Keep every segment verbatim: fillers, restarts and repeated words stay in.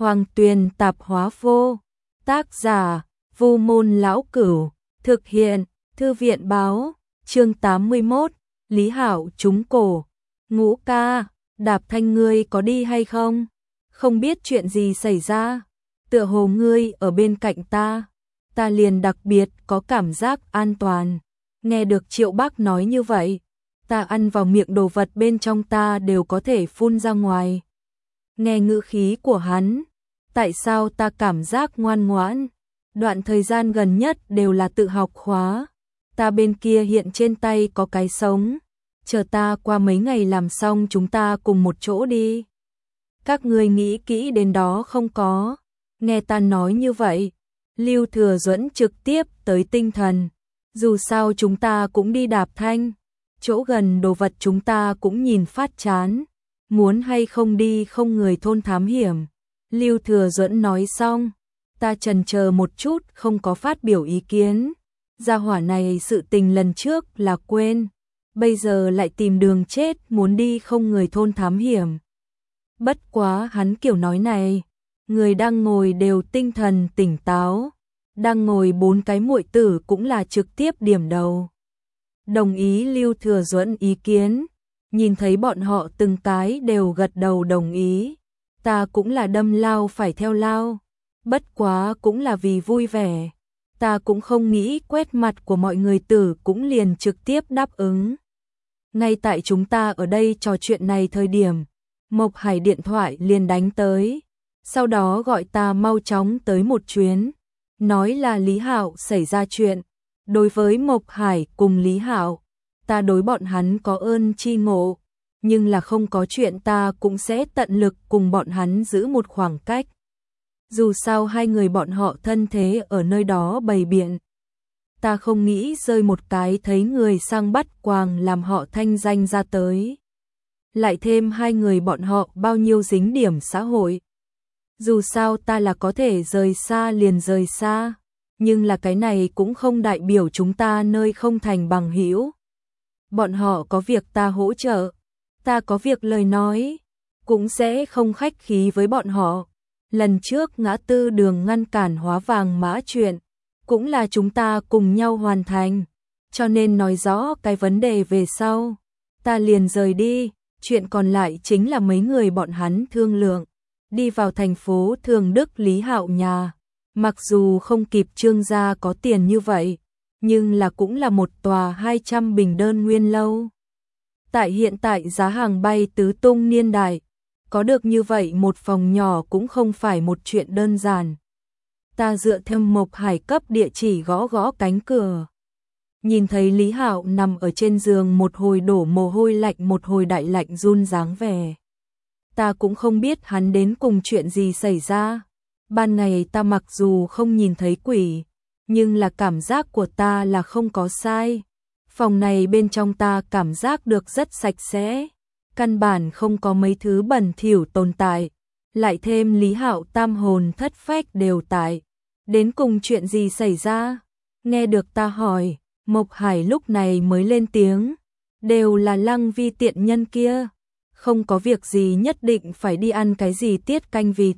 Hoàng Tuyền Tạp Hóa Vô. Tác giả: Vu Môn Lão Cửu. Thực hiện: Thư viện Báo. Chương tám mươi mốt. Lý Hạo trúng cổ. Ngũ ca, Đạp Thanh ngươi có đi hay không? Không biết chuyện gì xảy ra. Tựa hồ ngươi ở bên cạnh ta, ta liền đặc biệt có cảm giác an toàn. Nghe được Triệu Bác nói như vậy, ta ăn vào miệng đồ vật bên trong ta đều có thể phun ra ngoài. Nghe ngữ khí của hắn, tại sao ta cảm giác ngoan ngoãn? Đoạn thời gian gần nhất đều là tự học khóa. Ta bên kia hiện trên tay có cái sống. Chờ ta qua mấy ngày làm xong chúng ta cùng một chỗ đi. Các ngươi nghĩ kỹ đến đó không có? Nghe ta nói như vậy, Lưu Thừa Duẫn trực tiếp tới tinh thần. Dù sao chúng ta cũng đi Đạp Thanh, chỗ gần đồ vật chúng ta cũng nhìn phát chán. Muốn hay không đi không người thôn thám hiểm? Lưu Thừa Duẫn nói xong, ta chần chờ một chút không có phát biểu ý kiến. Gia hỏa này sự tình lần trước là quên, bây giờ lại tìm đường chết muốn đi không người thôn thám hiểm. Bất quá hắn kiểu nói này, người đang ngồi đều tinh thần tỉnh táo. Đang ngồi bốn cái muội tử cũng là trực tiếp điểm đầu. Đồng ý Lưu Thừa Duẫn ý kiến, nhìn thấy bọn họ từng cái đều gật đầu đồng ý. Ta cũng là đâm lao phải theo lao, bất quá cũng là vì vui vẻ. Ta cũng không nghĩ quét mặt của mọi người tử cũng liền trực tiếp đáp ứng. Ngay tại chúng ta ở đây trò chuyện này thời điểm, Mộc Hải điện thoại liền đánh tới, sau đó gọi ta mau chóng tới một chuyến, nói là Lý Hạo xảy ra chuyện. Đối với Mộc Hải cùng Lý Hạo, ta đối bọn hắn có ơn chi ngộ, nhưng là không có chuyện ta cũng sẽ tận lực cùng bọn hắn giữ một khoảng cách. Dù sao hai người bọn họ thân thế ở nơi đó bày biện, ta không nghĩ rơi một cái thấy người sang bắt quàng làm họ thanh danh ra tới. Lại thêm hai người bọn họ bao nhiêu dính điểm xã hội. Dù sao ta là có thể rời xa liền rời xa, nhưng là cái này cũng không đại biểu chúng ta nơi không thành bằng hữu. Bọn họ có việc ta hỗ trợ, ta có việc lời nói, cũng sẽ không khách khí với bọn họ. Lần trước ngã tư đường ngăn cản hóa vàng mã chuyện, cũng là chúng ta cùng nhau hoàn thành, cho nên nói rõ cái vấn đề về sau, ta liền rời đi, chuyện còn lại chính là mấy người bọn hắn thương lượng. Đi vào thành phố Thường Đức Lý Hạo nhà, mặc dù không kịp Trương gia có tiền như vậy, nhưng là cũng là một tòa hai trăm bình đơn nguyên lâu. Tại hiện tại giá hàng bay tứ tung niên đại, có được như vậy một phòng nhỏ cũng không phải một chuyện đơn giản. Ta dựa theo Mộc Hải cấp địa chỉ gõ gõ cánh cửa. Nhìn thấy Lý Hạo nằm ở trên giường một hồi đổ mồ hôi lạnh một hồi đại lạnh run dáng vẻ. Ta cũng không biết hắn đến cùng chuyện gì xảy ra. Ban ngày ta mặc dù không nhìn thấy quỷ, nhưng là cảm giác của ta là không có sai. Phòng này bên trong ta cảm giác được rất sạch sẽ, căn bản không có mấy thứ bẩn thỉu tồn tại. Lại thêm Lý Hạo tam hồn thất phách đều tại. Đến cùng chuyện gì xảy ra? Nghe được ta hỏi, Mộc Hải lúc này mới lên tiếng. Đều là Lăng Vi tiện nhân kia. Không có việc gì nhất định phải đi ăn cái gì tiết canh vịt.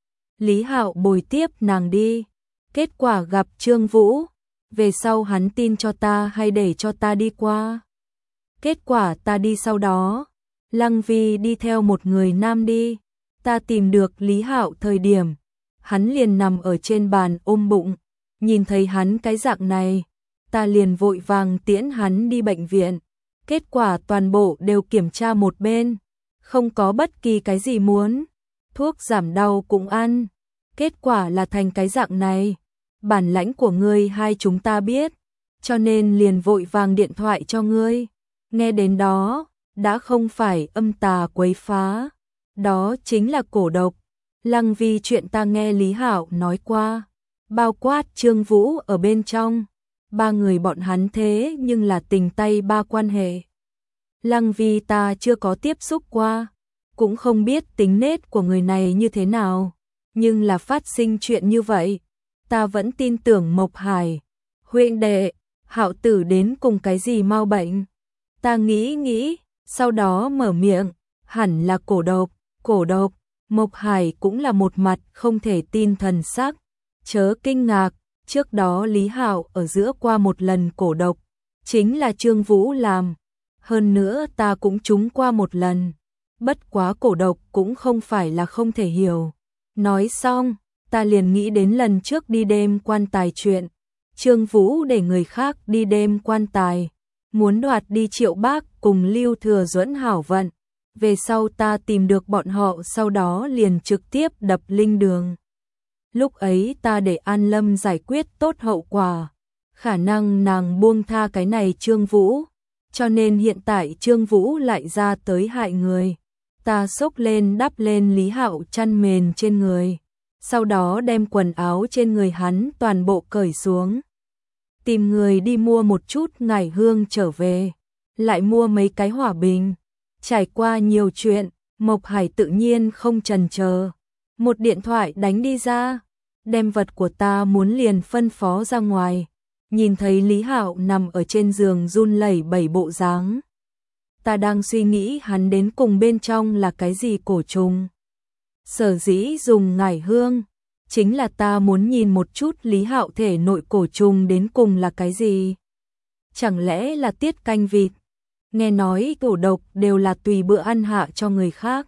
Lý Hạo bồi tiếp nàng đi. Kết quả gặp Trương Vũ. Về sau hắn tin cho ta hay để cho ta đi qua. Kết quả ta đi sau đó. Lăng Vi đi theo một người nam đi. Ta tìm được Lý Hạo thời điểm, hắn liền nằm ở trên bàn ôm bụng. Nhìn thấy hắn cái dạng này, ta liền vội vàng tiễn hắn đi bệnh viện. Kết quả toàn bộ đều kiểm tra một bên, không có bất kỳ cái gì muốn. Thuốc giảm đau cũng ăn. Kết quả là thành cái dạng này. Bản lãnh của ngươi hai chúng ta biết, cho nên liền vội vàng điện thoại cho ngươi. Nghe đến đó, đã không phải âm tà quấy phá. Đó chính là cổ độc. Lăng Vi chuyện ta nghe Lý Hạo nói qua, bao quát Trương Vũ ở bên trong. Ba người bọn hắn thế nhưng là tình tay ba quan hệ. Lăng Vi ta chưa có tiếp xúc qua, cũng không biết tính nết của người này như thế nào. Nhưng là phát sinh chuyện như vậy, ta vẫn tin tưởng Mộc Hải. Huynh đệ, Hạo tử đến cùng cái gì mau bệnh? Ta nghĩ nghĩ, sau đó mở miệng, hẳn là cổ độc. Cổ độc, Mộc Hải cũng là một mặt không thể tin thần sắc, chớ kinh ngạc, trước đó Lý Hạo ở giữa qua một lần cổ độc, chính là Trương Vũ làm, hơn nữa ta cũng trúng qua một lần, bất quá cổ độc cũng không phải là không thể hiểu. Nói xong, ta liền nghĩ đến lần trước đi đêm quan tài chuyện, Trương Vũ để người khác đi đêm quan tài, muốn đoạt đi Triệu Bác cùng Lưu Thừa Duẫn hảo vận. Về sau ta tìm được bọn họ, sau đó liền trực tiếp đập linh đường. Lúc ấy ta để An Lâm giải quyết tốt hậu quả, khả năng nàng buông tha cái này Trương Vũ, cho nên hiện tại Trương Vũ lại ra tới hại người. Ta xốc lên đắp lên Lý Hạo chăn mền trên người, sau đó đem quần áo trên người hắn toàn bộ cởi xuống. Tìm người đi mua một chút ngải hương trở về, lại mua mấy cái hỏa bình. Trải qua nhiều chuyện, Mộc Hải tự nhiên không chần chờ, một điện thoại đánh đi ra, đem vật của ta muốn liền phân phó ra ngoài. Nhìn thấy Lý Hạo nằm ở trên giường run lẩy bẩy bộ dáng, ta đang suy nghĩ hắn đến cùng bên trong là cái gì cổ trùng. Sở dĩ dùng ngải hương, chính là ta muốn nhìn một chút Lý Hạo thể nội cổ trùng đến cùng là cái gì. Chẳng lẽ là tiết canh vịt? Nghe nói cổ độc đều là tùy bữa ăn hạ cho người khác.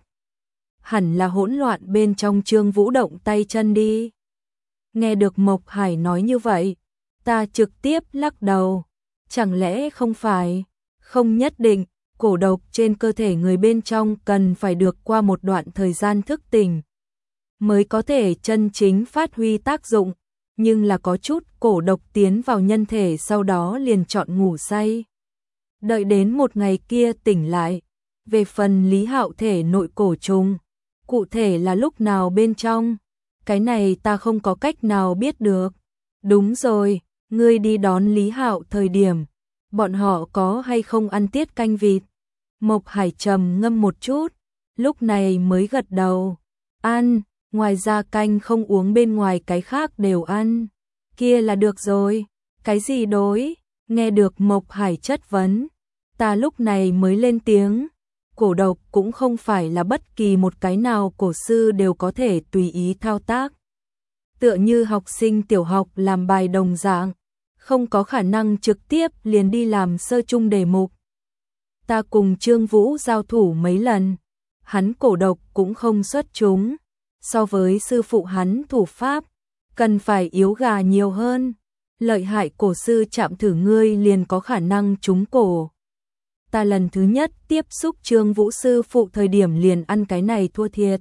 Hẳn là hỗn loạn bên trong Trương Vũ động tay chân đi. Nghe được Mộc Hải nói như vậy, ta trực tiếp lắc đầu. Chẳng lẽ không phải? Không nhất định, cổ độc trên cơ thể người bên trong cần phải được qua một đoạn thời gian thức tỉnh, mới có thể chân chính phát huy tác dụng. Nhưng là có chút cổ độc tiến vào nhân thể sau đó liền chọn ngủ say. Đợi đến một ngày kia tỉnh lại. Về phần Lý Hạo thể nội cổ trùng, cụ thể là lúc nào bên trong, cái này ta không có cách nào biết được. Đúng rồi, ngươi đi đón Lý Hạo thời điểm, bọn họ có hay không ăn tiết canh vịt? Mộc Hải trầm ngâm một chút, lúc này mới gật đầu. Ăn, ngoài ra canh không uống, bên ngoài cái khác đều ăn. Kia là được rồi. Cái gì đối? Nghe được Mộc Hải chất vấn, ta lúc này mới lên tiếng. Cổ độc cũng không phải là bất kỳ một cái nào cổ sư đều có thể tùy ý thao tác. Tựa như học sinh tiểu học làm bài đồng dạng, không có khả năng trực tiếp liền đi làm sơ chung đề mục. Ta cùng Trương Vũ giao thủ mấy lần, hắn cổ độc cũng không xuất chúng, so với sư phụ hắn thủ pháp, cần phải yếu gà nhiều hơn. Lợi hại cổ sư chạm thử ngươi liền có khả năng trúng cổ. Ta lần thứ nhất tiếp xúc Trương Vũ sư phụ thời điểm liền ăn cái này thua thiệt.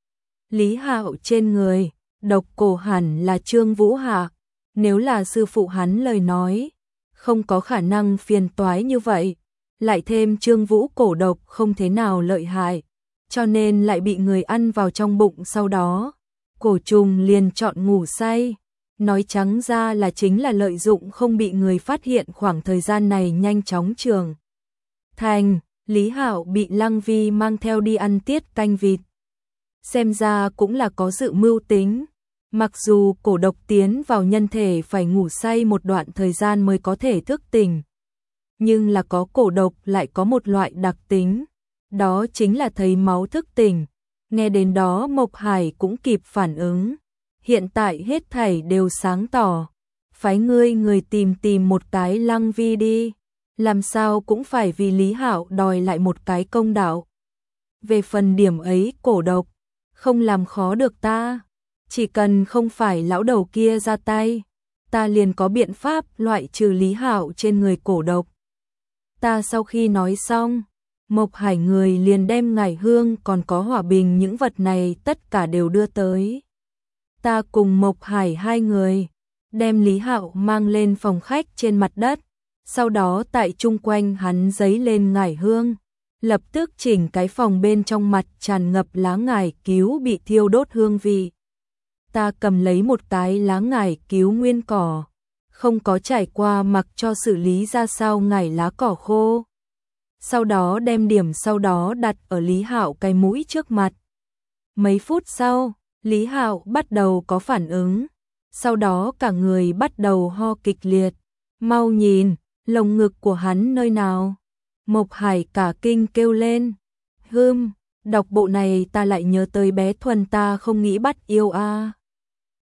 Lý Hạo trên người, độc cổ hẳn là Trương Vũ hạ, nếu là sư phụ hắn lời nói, không có khả năng phiền toái như vậy. Lại thêm Trương Vũ cổ độc không thế nào lợi hại, cho nên lại bị người ăn vào trong bụng, sau đó cổ trùng liền chọn ngủ say. Nói trắng ra là chính là lợi dụng không bị người phát hiện khoảng thời gian này nhanh chóng trưởng thành. Lý Hạo bị Lăng Vi mang theo đi ăn tiết canh vịt, xem ra cũng là có dự mưu tính. Mặc dù cổ độc tiến vào nhân thể phải ngủ say một đoạn thời gian mới có thể thức tỉnh, nhưng là có cổ độc lại có một loại đặc tính, đó chính là thấy máu thức tỉnh. Nghe đến đó Mộc Hải cũng kịp phản ứng. Hiện tại hết thảy đều sáng tỏ, phái ngươi người tìm tìm một cái Lăng Vi đi, làm sao cũng phải vì Lý Hạo đòi lại một cái công đạo. Về phần điểm ấy cổ độc, không làm khó được ta, chỉ cần không phải lão đầu kia ra tay, ta liền có biện pháp loại trừ Lý Hạo trên người cổ độc. Ta sau khi nói xong, Mộc Hải người liền đem ngải hương còn có hỏa bình những vật này tất cả đều đưa tới. Ta cùng Mộc Hải hai người đem Lý Hạo mang lên phòng khách trên mặt đất, sau đó tại chung quanh hắn giấy lên ngải hương, lập tức chỉnh cái phòng bên trong mặt tràn ngập lá ngải cứu bị thiêu đốt hương vị. Ta cầm lấy một cái lá ngải cứu nguyên cỏ, không có trải qua mặc cho xử lý ra sao ngải lá cỏ khô. Sau đó đem điểm sau đó đặt ở Lý Hạo cái mũi trước mặt. Mấy phút sau, Lý Hạo bắt đầu có phản ứng, sau đó cả người bắt đầu ho kịch liệt. Mau nhìn, lồng ngực của hắn nơi nào? Mộc Hải cả kinh kêu lên. Hừm, Đọc bộ này ta lại nhớ tới bé Thuần ta không nghĩ bắt yêu a.